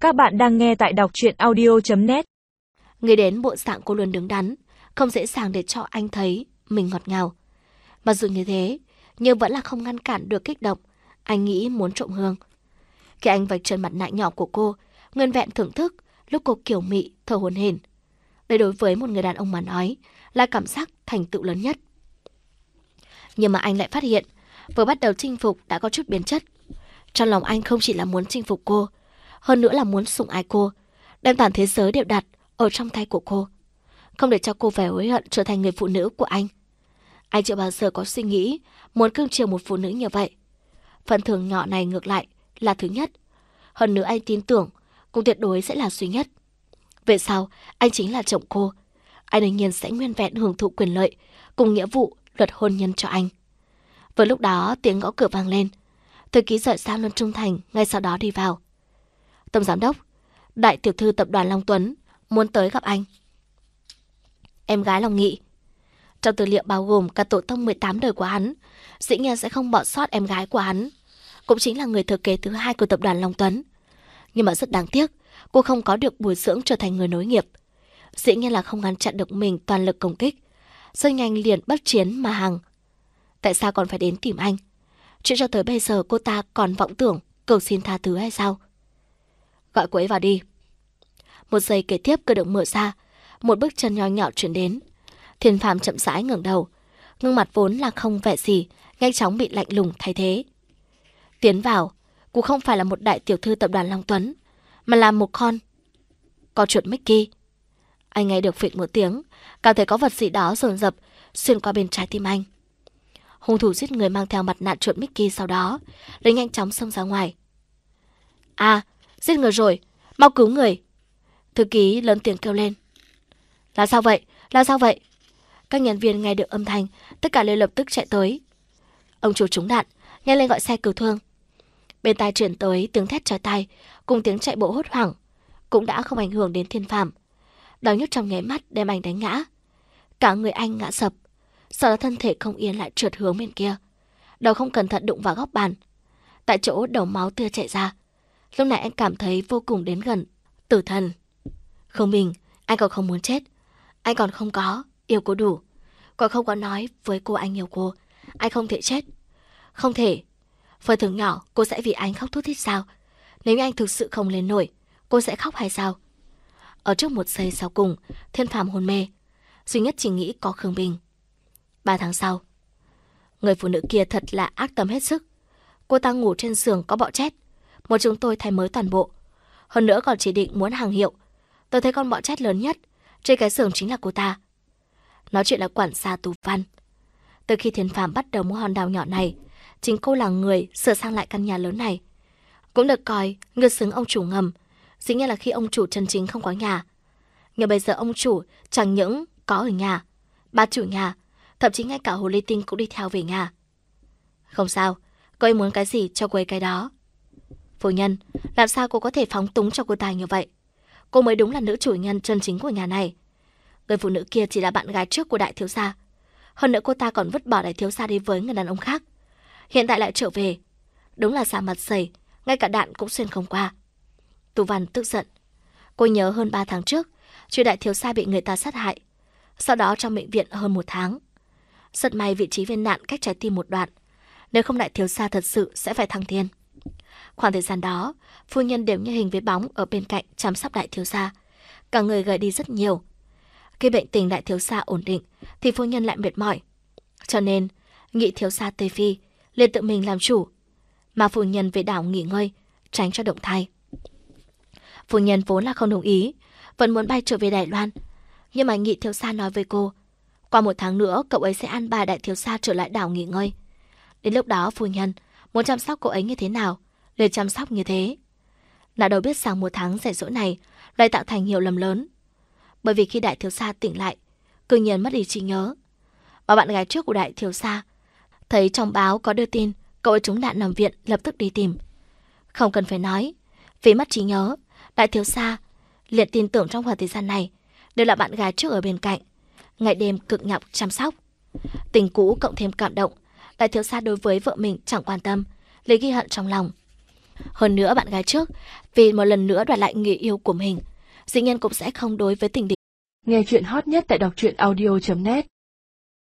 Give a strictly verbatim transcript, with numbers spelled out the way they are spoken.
Các bạn đang nghe tại đọc truyện audio chấm net. Nghĩ đến bộ dạng cô luôn đứng đắn, không dễ dàng để cho anh thấy mình ngọt ngào. Mặc dù như thế, nhưng vẫn là không ngăn cản được kích động. Anh nghĩ muốn trộm hương. Khi anh vạch trần mặt nạ nhỏ của cô, nguyên vẹn thưởng thức lúc cô kiều mị, thở hổn hển. Đây đối với một người đàn ông mà nói là cảm giác thành tựu lớn nhất. Nhưng mà anh lại phát hiện, vừa bắt đầu chinh phục đã có chút biến chất. Trong lòng anh không chỉ là muốn chinh phục cô, hơn nữa là muốn sủng ái cô, đem toàn thế giới đều đặt ở trong tay của cô, không để cho cô phải hối hận trở thành người phụ nữ của anh. Anh chưa bao giờ có suy nghĩ muốn cưng chiều một phụ nữ như vậy. Phần thưởng nhỏ này ngược lại là thứ nhất. Hơn nữa anh tin tưởng cũng tuyệt đối sẽ là duy nhất. Về sau, anh chính là chồng cô. Anh đương nhiên sẽ nguyên vẹn hưởng thụ quyền lợi cùng nghĩa vụ luật hôn nhân cho anh. Vừa lúc đó tiếng gõ cửa vang lên. Thư ký giỏi sao luôn trung thành ngay sau đó đi vào. Tổng giám đốc, đại tiểu thư tập đoàn Long Tuấn muốn tới gặp anh. Em gái Long Nghị. Trong tư liệu bao gồm cả tổ tông mười tám đời của hắn, dĩ nhiên sẽ không bỏ sót em gái của hắn, cũng chính là người thừa kế thứ hai của tập đoàn Long Tuấn. Nhưng mà rất đáng tiếc, cô không có được bồi dưỡng trở thành người nối nghiệp. Dĩ nhiên là không ngăn chặn được mình toàn lực công kích, rất nhanh liền bất chiến mà hằng. Tại sao còn phải đến tìm anh? Chuyện cho tới bây giờ cô ta còn vọng tưởng cầu xin tha thứ hay sao? Gọi cô ấy vào đi. Một giây kế tiếp cửa được mở ra, một bước chân nho nhỏ chuyển đến. Thiên Phàm chậm rãi ngẩng đầu, gương mặt vốn là không vẻ gì, nhanh chóng bị lạnh lùng thay thế. Tiến vào, cô không phải là một đại tiểu thư tập đoàn Long Tuấn, mà là một con con chuột Mickey. Anh nghe được phịch một tiếng, cảm thấy có vật gì đó dồn dập xuyên qua bên trái tim anh. Hung thủ giết người mang theo mặt nạ chuột Mickey sau đó lấy nhanh chóng xông ra ngoài. À, giết người rồi, mau cứu người. Thư ký lớn tiếng kêu lên. Là sao vậy? Là sao vậy? Các nhân viên nghe được âm thanh, tất cả đều lập tức chạy tới. Ông chủ trúng đạn, nhanh lên gọi xe cứu thương. Bên tai chuyển tới tiếng thét chói tai cùng tiếng chạy bộ hốt hoảng, cũng đã không ảnh hưởng đến Thiên Phàm. Đau nhức trong nháy mắt đem anh đánh ngã. Cả người anh ngã sập, sau đó thân thể không yên lại trượt hướng bên kia. Đầu không cẩn thận đụng vào góc bàn. Tại chỗ đầu máu tươi chảy ra. Lúc này anh cảm thấy vô cùng đến gần tử thần. Không mình, anh còn không muốn chết. Anh còn không có yêu cô đủ, còn không có nói với cô anh yêu cô. Anh không thể chết. Không thể. Phần thưởng nhỏ cô sẽ vì anh khóc thút thít sao? Nếu như anh thực sự không lên nổi, cô sẽ khóc hay sao? Ở trước một giây sau cùng, Thiên Phàm hôn mê, duy nhất chỉ nghĩ có Khương Bình. Ba tháng sau, người phụ nữ kia thật là ác tâm hết sức. Cô ta ngủ trên giường có bọ chét, một chúng tôi thay mới toàn bộ. Hơn nữa còn chỉ định muốn hàng hiệu. Tôi thấy con bọ chét lớn nhất trên cái giường chính là cô ta. Nói chuyện là quản gia Tú Văn. Từ khi Thiên Phàm bắt đầu mua hòn đảo nhỏ này, chính cô là người sửa sang lại căn nhà lớn này. Cũng được coi ngược xứng ông chủ ngầm, dĩ nhiên là khi ông chủ chân chính không có nhà. Nhưng bây giờ ông chủ chẳng những có ở nhà, bà chủ nhà, thậm chí ngay cả Hồ Ly Tinh cũng đi theo về nhà. Không sao, cô ấy muốn cái gì cho cô ấy cái đó. Phu nhân, làm sao cô có thể phóng túng cho cô ta như vậy? Cô mới đúng là nữ chủ nhân chân chính của nhà này. Người phụ nữ kia chỉ là bạn gái trước của đại thiếu gia. Hơn nữa cô ta còn vứt bỏ đại thiếu gia đi với người đàn ông khác. Hiện tại lại trở về. Đúng là da mặt dày, ngay cả đạn cũng xuyên không qua. Tú Văn tức giận. Cô nhớ hơn ba tháng trước, chuyện đại thiếu gia bị người ta sát hại. Sau đó trong bệnh viện hơn một tháng. Rất may vị trí viên đạn cách trái tim một đoạn. Nếu không đại thiếu gia thật sự sẽ phải thăng thiên. Khoảng thời gian đó, phu nhân đều như hình với bóng ở bên cạnh chăm sóc đại thiếu gia. Cả người gầy đi rất nhiều. Khi bệnh tình đại thiếu gia ổn định, thì phu nhân lại mệt mỏi. Cho nên, Nghị thiếu gia Tây Phi liền tự mình làm chủ, mà phu nhân về đảo nghỉ ngơi, tránh cho động thai. Phu nhân vốn là không đồng ý, vẫn muốn bay trở về Đài Loan. Nhưng mà Nghị thiếu gia nói với cô, qua một tháng nữa cậu ấy sẽ an bài đại thiếu gia trở lại đảo nghỉ ngơi. Đến lúc đó phu nhân muốn chăm sóc cô ấy như thế nào, liền chăm sóc như thế. Nào đâu biết rằng một tháng rảnh rỗi này lại tạo thành hiểu lầm lớn. Bởi vì khi đại thiếu gia tỉnh lại, cư nhiên mất đi trí nhớ. Và bạn gái trước của đại thiếu gia thấy trong báo có đưa tin cậu ấy trúng đạn nằm viện, lập tức đi tìm. Không cần phải nói, vì mất trí nhớ, đại thiếu gia liền tin tưởng trong khoảng thời gian này đều là bạn gái trước ở bên cạnh, ngày đêm cực nhọc chăm sóc. Tình cũ cộng thêm cảm động, đại thiếu gia đối với vợ mình chẳng quan tâm, lấy ghi hận trong lòng. Hơn nữa bạn gái trước, vì một lần nữa đoạt lại người yêu của mình, dĩ nhiên cũng sẽ không đối với tình địch. Nghe chuyện hot nhất tại đọc truyện audio chấm net.